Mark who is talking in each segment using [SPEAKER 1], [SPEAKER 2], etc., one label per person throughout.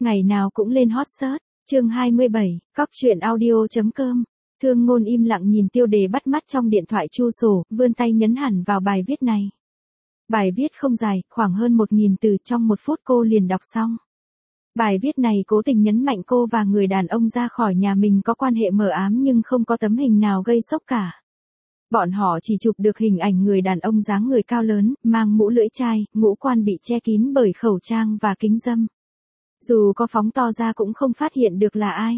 [SPEAKER 1] Ngày nào cũng lên hot search. Chương 27, coctruyện.audio.com. Thương Ngôn im lặng nhìn tiêu đề bắt mắt trong điện thoại Chu Sổ, vươn tay nhấn hẳn vào bài viết này. Bài viết không dài, khoảng hơn 1.000 từ, trong 1 phút cô liền đọc xong. Bài viết này cố tình nhấn mạnh cô và người đàn ông ra khỏi nhà mình có quan hệ mờ ám nhưng không có tấm hình nào gây sốc cả. Bọn họ chỉ chụp được hình ảnh người đàn ông dáng người cao lớn, mang mũ lưỡi chai, ngũ quan bị che kín bởi khẩu trang và kính râm. Dù có phóng to ra cũng không phát hiện được là ai.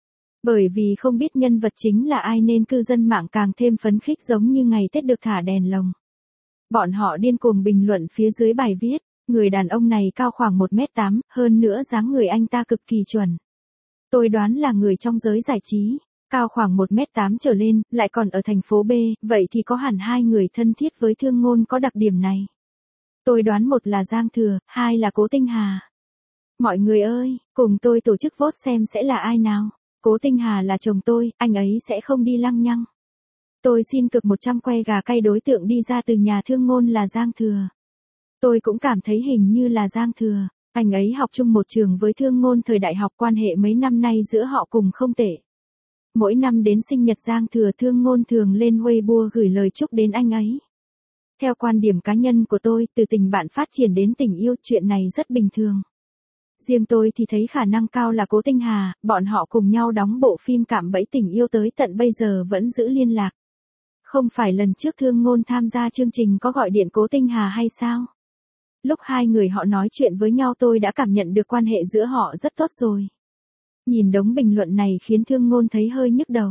[SPEAKER 1] Bởi vì không biết nhân vật chính là ai nên cư dân mạng càng thêm phấn khích giống như ngày Tết được thả đèn lồng. Bọn họ điên cuồng bình luận phía dưới bài viết, người đàn ông này cao khoảng 1m8, hơn nữa dáng người anh ta cực kỳ chuẩn. Tôi đoán là người trong giới giải trí, cao khoảng 1m8 trở lên, lại còn ở thành phố B, vậy thì có hẳn 2 người thân thiết với Thương Ngôn có đặc điểm này. Tôi đoán 1 là Giang Thừa, 2 là Cố Tinh Hà. Mọi người ơi, cùng tôi tổ chức vote xem sẽ là ai nào. Cố Tinh Hà là chồng tôi, anh ấy sẽ không đi lăng nhăng. Tôi xin cực 100 que gà cay đối tượng đi ra từ nhà Thương Ngôn là Giang Thừa. Tôi cũng cảm thấy hình như là Giang Thừa. Anh ấy học chung một trường với Thương Ngôn thời đại học, quan hệ mấy năm nay giữa họ cùng không tệ. Mỗi năm đến sinh nhật Giang Thừa, Thương Ngôn thường lên Weibo gửi lời chúc đến anh ấy. Theo quan điểm cá nhân của tôi, từ tình bạn phát triển đến tình yêu, chuyện này rất bình thường. Riêng tôi thì thấy khả năng cao là Cố Tinh Hà, bọn họ cùng nhau đóng bộ phim Cạm Bẫy Tình Yêu tới tận bây giờ vẫn giữ liên lạc. Không phải lần trước Thương Ngôn tham gia chương trình có gọi điện Cố Tinh Hà hay sao? Lúc 2 người họ nói chuyện với nhau tôi đã cảm nhận được quan hệ giữa họ rất tốt rồi. Nhìn đống bình luận này khiến Thương Ngôn thấy hơi nhức đầu.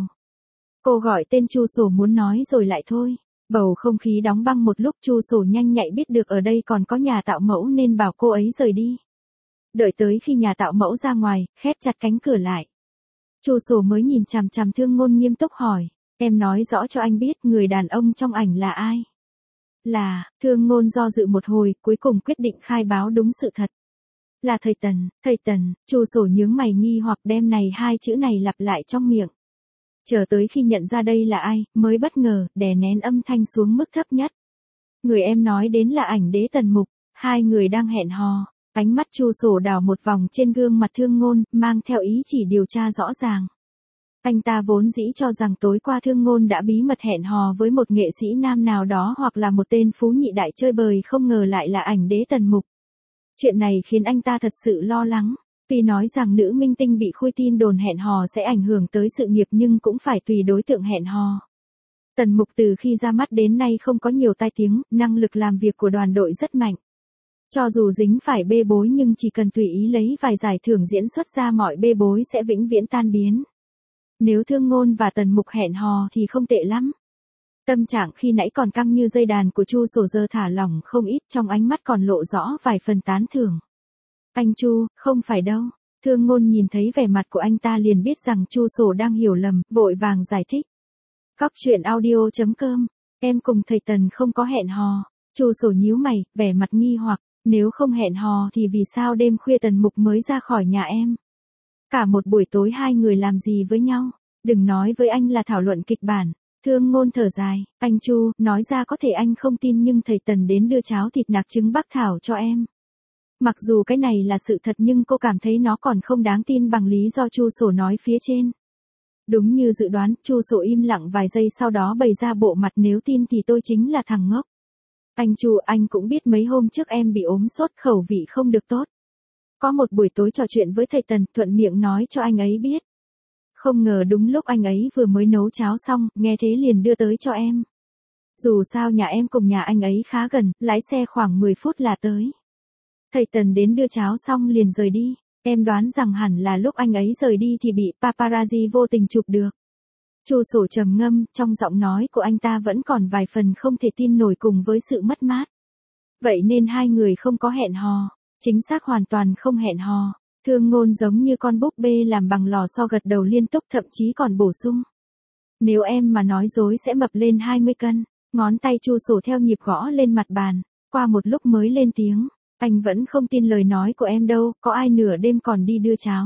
[SPEAKER 1] Cô gọi tên Chu Sổ muốn nói rồi lại thôi. Bầu không khí đóng băng một lúc. Chu Sổ nhanh nhạy biết được ở đây còn có nhà tạo mẫu nên bảo cô ấy rời đi. Đợi tới khi nhà tạo mẫu ra ngoài, khép chặt cánh cửa lại. Chu Sổ mới nhìn chằm chằm Thương Ngôn nghiêm túc hỏi, em nói rõ cho anh biết người đàn ông trong ảnh là ai? Là, Thương Ngôn do dự một hồi, cuối cùng quyết định khai báo đúng sự thật. Là thầy Tần, Chu Sổ nhướng mày nghi hoặc đem này 2 chữ này lặp lại trong miệng. Chờ tới khi nhận ra đây là ai, mới bất ngờ, đè nén âm thanh xuống mức thấp nhất. Người em nói đến là ảnh đế Tần Mục, 2 người đang hẹn hò. Ánh mắt Chu Sổ đảo một vòng trên gương mặt Thương Ngôn, mang theo ý chỉ điều tra rõ ràng. Anh ta vốn dĩ cho rằng tối qua Thương Ngôn đã bí mật hẹn hò với một nghệ sĩ nam nào đó hoặc là một tên phú nhị đại chơi bời, không ngờ lại là ảnh đế Tần Mục. Chuyện này khiến anh ta thật sự lo lắng. Tuy nói rằng nữ minh tinh bị khui tin đồn hẹn hò sẽ ảnh hưởng tới sự nghiệp nhưng cũng phải tùy đối tượng hẹn hò. Tần Mục từ khi ra mắt đến nay không có nhiều tai tiếng, năng lực làm việc của đoàn đội rất mạnh. Cho dù dính phải bê bối nhưng chỉ cần tùy ý lấy vài giải thưởng diễn xuất ra mọi bê bối sẽ vĩnh viễn tan biến. Nếu Thương Ngôn và Tần Mục hẹn hò thì không tệ lắm. Tâm trạng khi nãy còn căng như dây đàn của Chu Sổ giờ thả lỏng không ít, trong ánh mắt còn lộ rõ vài phần tán thưởng. Anh Chu, không phải đâu. Thương Ngôn nhìn thấy vẻ mặt của anh ta liền biết rằng Chu Sổ đang hiểu lầm, vội vàng giải thích. Coctruyện.audio.com, em cùng thầy Tần không có hẹn hò. Chu Sổ nhíu mày, vẻ mặt nghi hoặc. Nếu không hẹn hò thì vì sao đêm khuya Tần Mục mới ra khỏi nhà em? Cả một buổi tối 2 người làm gì với nhau? Đừng nói với anh là thảo luận kịch bản. Thương Ngôn thở dài, anh Chu, nói ra có thể anh không tin nhưng thầy Tần đến đưa cháo thịt nạc trứng bắc thảo cho em. Mặc dù cái này là sự thật nhưng cô cảm thấy nó còn không đáng tin bằng lý do Chu Sổ nói phía trên. Đúng như dự đoán, Chu Sổ im lặng vài giây sau đó bày ra bộ mặt nếu tin thì tôi chính là thằng ngốc. Anh Chu, anh cũng biết mấy hôm trước em bị ốm sốt, khẩu vị không được tốt. Có một buổi tối trò chuyện với thầy Tần, thuận miệng nói cho anh ấy biết. Không ngờ đúng lúc anh ấy vừa mới nấu cháo xong, nghe thế liền đưa tới cho em. Dù sao nhà em cùng nhà anh ấy khá gần, lái xe khoảng 10 phút là tới. Thầy Tần đến đưa cháo xong liền rời đi. Em đoán rằng hẳn là lúc anh ấy rời đi thì bị paparazzi vô tình chụp được. Chu Sổ trầm ngâm, trong giọng nói của anh ta vẫn còn vài phần không thể tin nổi cùng với sự mất mát. Vậy nên 2 người không có hẹn hò, chính xác hoàn toàn không hẹn hò. Thương Ngôn giống như con búp bê làm bằng lò xo gật đầu liên tục, thậm chí còn bổ sung. Nếu em mà nói dối sẽ mập lên 20 cân. Ngón tay Chu Sổ theo nhịp gõ lên mặt bàn, qua một lúc mới lên tiếng. Anh vẫn không tin lời nói của em đâu, có ai nửa đêm còn đi đưa cháo.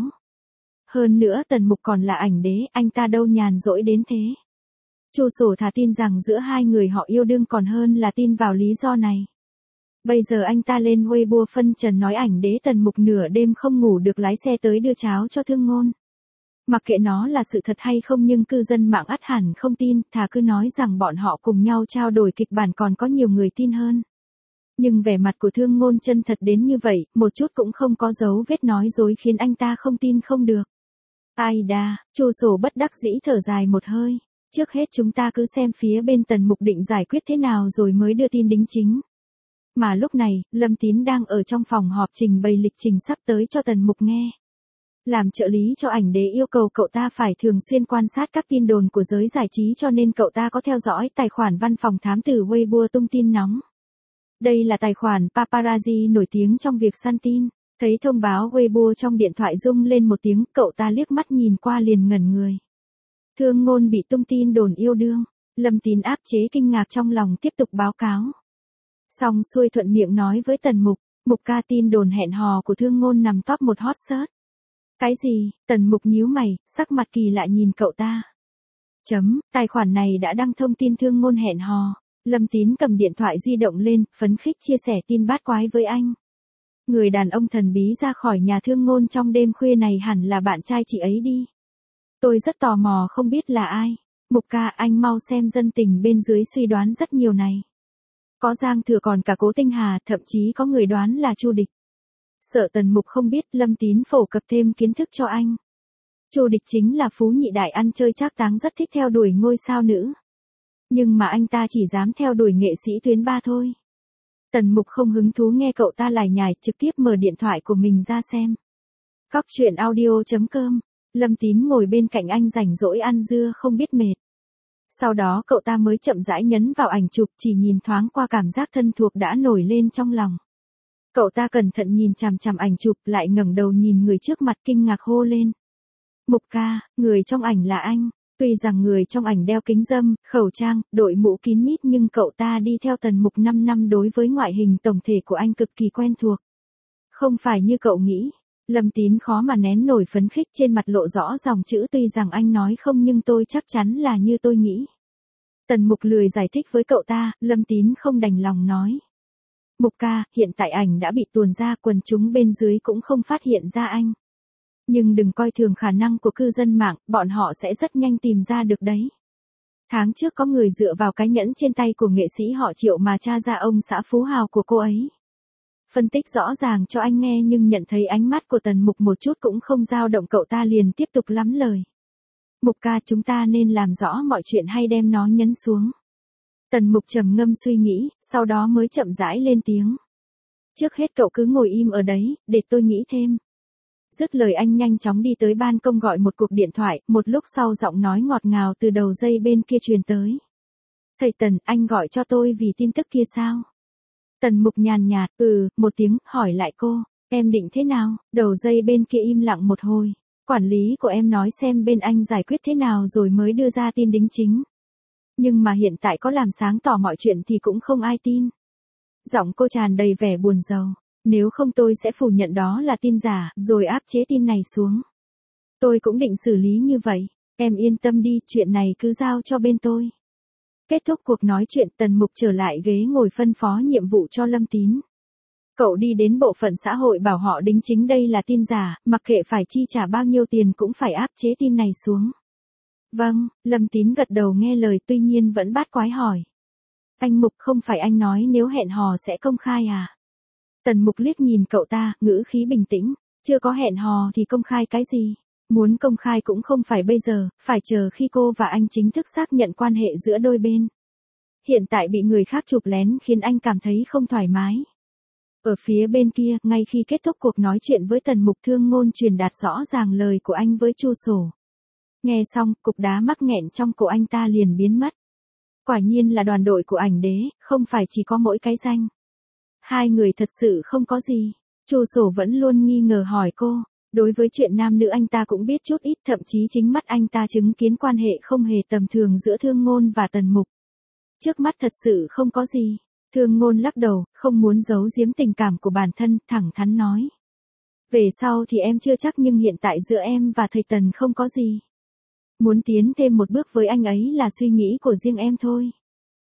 [SPEAKER 1] Hơn nữa Tần Mục còn là ảnh đế, anh ta đâu nhàn rỗi đến thế. Chu Sổ thà tin rằng giữa 2 người họ yêu đương còn hơn là tin vào lý do này. Bây giờ anh ta lên Weibo phân trần nói ảnh đế Tần Mục nửa đêm không ngủ được lái xe tới đưa cháo cho Thương Ngôn. Mặc kệ nó là sự thật hay không nhưng cư dân mạng ắt hẳn không tin, thà cứ nói rằng bọn họ cùng nhau trao đổi kịch bản còn có nhiều người tin hơn. Nhưng vẻ mặt của Thương Ngôn chân thật đến như vậy, một chút cũng không có dấu vết nói dối khiến anh ta không tin không được. Ai đa, Chu Sổ bất đắc dĩ thở dài một hơi. Trước hết chúng ta cứ xem phía bên Tần Mục định giải quyết thế nào rồi mới đưa tin đính chính. Mà lúc này, Lâm Tín đang ở trong phòng họp trình bày lịch trình sắp tới cho Tần Mục nghe. Làm trợ lý cho ảnh đế yêu cầu cậu ta phải thường xuyên quan sát các tin đồn của giới giải trí cho nên cậu ta có theo dõi tài khoản văn phòng thám tử Weibo tung tin nóng. Đây là tài khoản paparazzi nổi tiếng trong việc săn tin. Thấy thông báo Weibo trong điện thoại rung lên một tiếng, cậu ta liếc mắt nhìn qua liền ngẩn người. Thương Ngôn bị tung tin đồn yêu đương. Lâm Tín áp chế kinh ngạc trong lòng tiếp tục báo cáo. Xong xuôi thuận miệng nói với Tần Mục, Mục ca tin đồn hẹn hò của Thương Ngôn nằm top 1 hot search. Cái gì? Tần Mục nhíu mày, sắc mặt kỳ lạ nhìn cậu ta. Tài khoản này đã đăng thông tin Thương Ngôn hẹn hò. Lâm Tín cầm điện thoại di động lên, phấn khích chia sẻ tin bát quái với anh. Người đàn ông thần bí ra khỏi nhà Thương Ngôn trong đêm khuya này hẳn là bạn trai chị ấy đi. Tôi rất tò mò không biết là ai. Mục ca anh mau xem dân tình bên dưới suy đoán rất nhiều này. Có Giang Thừa còn cả Cố Tinh Hà, thậm chí có người đoán là Chu Địch. Sợ Tần Mục không biết, Lâm Tín phổ cập thêm kiến thức cho anh. Chu Địch chính là phú nhị đại ăn chơi trác táng rất thích theo đuổi ngôi sao nữ. Nhưng mà anh ta chỉ dám theo đuổi nghệ sĩ tuyến 3 thôi. Tần Mục không hứng thú nghe cậu ta lải nhải, trực tiếp mở điện thoại của mình ra xem. Cóc truyện audio.com. Lâm Tín ngồi bên cạnh anh rảnh rỗi ăn dưa không biết mệt. Sau đó cậu ta mới chậm rãi nhấn vào ảnh chụp, chỉ nhìn thoáng qua cảm giác thân thuộc đã nổi lên trong lòng. Cậu ta cẩn thận nhìn chằm chằm ảnh chụp, lại ngẩng đầu nhìn người trước mặt kinh ngạc hô lên. Mục ca, người trong ảnh là anh. Tuy rằng người trong ảnh đeo kính râm, khẩu trang, đội mũ kín mít nhưng cậu ta đi theo Tần Mục 5 năm đối với ngoại hình tổng thể của anh cực kỳ quen thuộc. Không phải như cậu nghĩ. Lâm Tín khó mà nén nổi phấn khích trên mặt lộ rõ dòng chữ, tuy rằng anh nói không nhưng tôi chắc chắn là như tôi nghĩ. Tần Mục lười giải thích với cậu ta, Lâm Tín không đành lòng nói. Mục ca, hiện tại ảnh đã bị tuồn ra, quần chúng bên dưới cũng không phát hiện ra anh. Nhưng đừng coi thường khả năng của cư dân mạng, bọn họ sẽ rất nhanh tìm ra được đấy. Tháng trước có người dựa vào cái nhẫn trên tay của nghệ sĩ họ Triệu mà tra ra ông xã phú hào của cô ấy. Phân tích rõ ràng cho anh nghe nhưng nhận thấy ánh mắt của Tần Mục một chút cũng không dao động, cậu ta liền tiếp tục lắm lời. Mục ca, chúng ta nên làm rõ mọi chuyện hay đem nó nhấn xuống. Tần Mục trầm ngâm suy nghĩ, sau đó mới chậm rãi lên tiếng. Trước hết cậu cứ ngồi im ở đấy, để tôi nghĩ thêm. Dứt lời anh nhanh chóng đi tới ban công gọi một cuộc điện thoại, một lúc sau giọng nói ngọt ngào từ đầu dây bên kia truyền tới. Thầy Tần, anh gọi cho tôi vì tin tức kia sao? Tần Mục nhàn nhạt, một tiếng, hỏi lại cô, em định thế nào? Đầu dây bên kia im lặng một hồi. Quản lý của em nói xem bên anh giải quyết thế nào rồi mới đưa ra tin đính chính. Nhưng mà hiện tại có làm sáng tỏ mọi chuyện thì cũng không ai tin. Giọng cô tràn đầy vẻ buồn rầu. Nếu không tôi sẽ phủ nhận đó là tin giả, rồi áp chế tin này xuống. Tôi cũng định xử lý như vậy. Em yên tâm đi, chuyện này cứ giao cho bên tôi. Kết thúc cuộc nói chuyện, Tần Mục trở lại ghế ngồi phân phó nhiệm vụ cho Lâm Tín. Cậu đi đến bộ phận xã hội bảo họ đính chính đây là tin giả, mặc kệ phải chi trả bao nhiêu tiền cũng phải áp chế tin này xuống. Vâng, Lâm Tín gật đầu nghe lời, tuy nhiên vẫn bát quái hỏi. Anh Mục, không phải anh nói nếu hẹn hò sẽ công khai à? Tần Mục liếc nhìn cậu ta, ngữ khí bình tĩnh. Chưa có hẹn hò thì công khai cái gì? Muốn công khai cũng không phải bây giờ, phải chờ khi cô và anh chính thức xác nhận quan hệ giữa đôi bên. Hiện tại bị người khác chụp lén khiến anh cảm thấy không thoải mái. Ở phía bên kia, ngay khi kết thúc cuộc nói chuyện với Tần Mục, Thương Ngôn truyền đạt rõ ràng lời của anh với Chu Sổ. Nghe xong, cục đá mắc nghẹn trong cổ anh ta liền biến mất. Quả nhiên là đoàn đội của ảnh đế, không phải chỉ có mỗi cái danh. Hai người thật sự không có gì. Chu Sổ vẫn luôn nghi ngờ hỏi cô. Đối với chuyện nam nữ anh ta cũng biết chút ít, thậm chí chính mắt anh ta chứng kiến quan hệ không hề tầm thường giữa Thương Ngôn và Tần Mục. Trước mắt thật sự không có gì. Thương Ngôn lắc đầu, không muốn giấu giếm tình cảm của bản thân, thẳng thắn nói. Về sau thì em chưa chắc nhưng hiện tại giữa em và thầy Tần không có gì. Muốn tiến thêm một bước với anh ấy là suy nghĩ của riêng em thôi.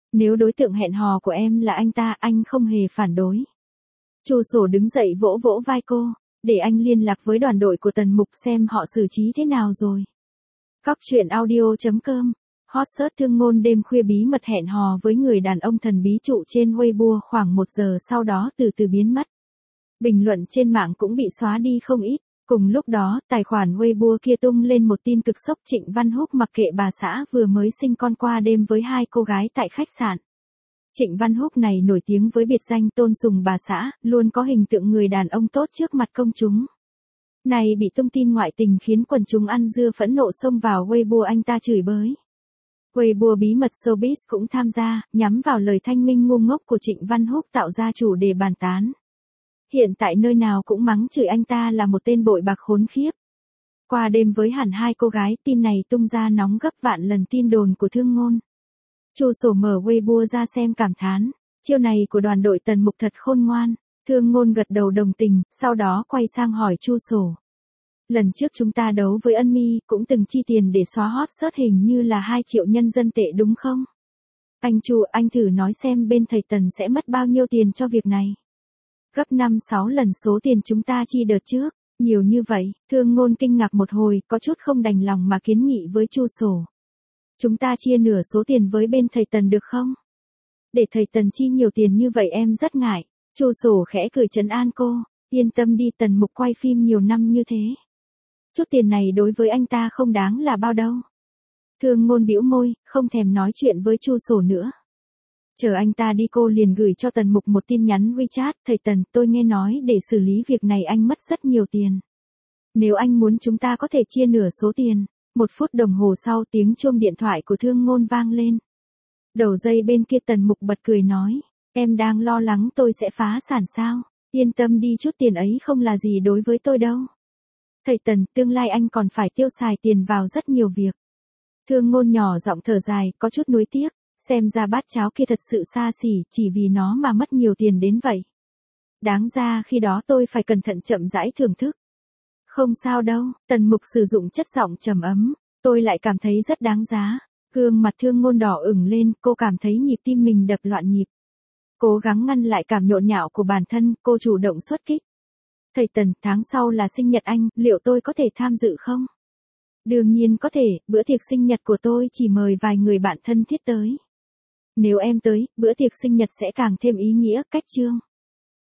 [SPEAKER 1] Nếu đối tượng hẹn hò của em là anh ta, anh không hề phản đối. Chu Sổ đứng dậy vỗ vỗ vai cô, để anh liên lạc với đoàn đội của Tần Mục xem họ xử trí thế nào rồi. Cóc truyện audio.com. Hot search thương ngôn đêm khuya bí mật hẹn hò với người đàn ông thần bí trụ trên Weibo khoảng 1 giờ sau đó từ từ biến mất. Bình luận trên mạng cũng bị xóa đi không ít. Cùng lúc đó, tài khoản Weibo kia tung lên một tin cực sốc: Trịnh Văn Húc mặc kệ bà xã vừa mới sinh con qua đêm với 2 cô gái tại khách sạn. Trịnh Văn Húc này nổi tiếng với biệt danh tôn sùng bà xã, luôn có hình tượng người đàn ông tốt trước mặt công chúng. Này bị tung tin ngoại tình khiến quần chúng ăn dưa phẫn nộ xông vào Weibo anh ta chửi bới. Weibo bí mật showbiz cũng tham gia, nhắm vào lời thanh minh ngu ngốc của Trịnh Văn Húc tạo ra chủ đề bàn tán. Hiện tại nơi nào cũng mắng chửi anh ta là một tên bội bạc khốn khiếp. Qua đêm với hẳn 2 cô gái, tin này tung ra nóng gấp vạn lần tin đồn của thương ngôn. Chu Sổ mở Weibo ra xem cảm thán, chiêu này của đoàn đội Tần Mục thật khôn ngoan. Thương ngôn gật đầu đồng tình, sau đó quay sang hỏi Chu Sổ. Lần trước chúng ta đấu với Ân Mi cũng từng chi tiền để xóa hot search hình như là 2 triệu nhân dân tệ đúng không? Anh Chu, anh thử nói xem bên thầy Tần sẽ mất bao nhiêu tiền cho việc này. Gấp 5-6 lần số tiền chúng ta chi đợt trước, nhiều như vậy. Thương ngôn kinh ngạc một hồi, có chút không đành lòng mà kiến nghị với Chu Sổ. Chúng ta chia nửa số tiền với bên thầy Tần được không? Để thầy Tần chi nhiều tiền như vậy em rất ngại. Chu Sổ khẽ cười trấn an cô, yên tâm đi, Tần Mục quay phim nhiều năm như thế. Chút tiền này đối với anh ta không đáng là bao đâu. Thương ngôn bĩu môi, không thèm nói chuyện với Chu Sổ nữa. Chờ anh ta đi cô liền gửi cho Tần Mục một tin nhắn WeChat: thầy Tần, tôi nghe nói để xử lý việc này anh mất rất nhiều tiền. Nếu anh muốn chúng ta có thể chia nửa số tiền. 1 phút đồng hồ sau tiếng chuông điện thoại của thương ngôn vang lên. Đầu dây bên kia Tần Mục bật cười nói, em đang lo lắng tôi sẽ phá sản sao? Yên tâm đi, chút tiền ấy không là gì đối với tôi đâu. Thầy Tần, tương lai anh còn phải tiêu xài tiền vào rất nhiều việc. Thương ngôn nhỏ giọng thở dài, có chút nuối tiếc, xem ra bát cháo kia thật sự xa xỉ, chỉ vì nó mà mất nhiều tiền đến vậy. Đáng ra khi đó tôi phải cẩn thận chậm rãi thưởng thức. Không sao đâu, Tần Mục sử dụng chất giọng trầm ấm, tôi lại cảm thấy rất đáng giá. Gương mặt thương ngôn đỏ ửng lên, cô cảm thấy nhịp tim mình đập loạn nhịp. Cố gắng ngăn lại cảm nhộn nhạo của bản thân, cô chủ động xuất kích. Thầy Tần, tháng sau là sinh nhật anh, liệu tôi có thể tham dự không? Đương nhiên có thể, bữa tiệc sinh nhật của tôi chỉ mời vài người bạn thân thiết tới. Nếu em tới, bữa tiệc sinh nhật sẽ càng thêm ý nghĩa. Cách chương.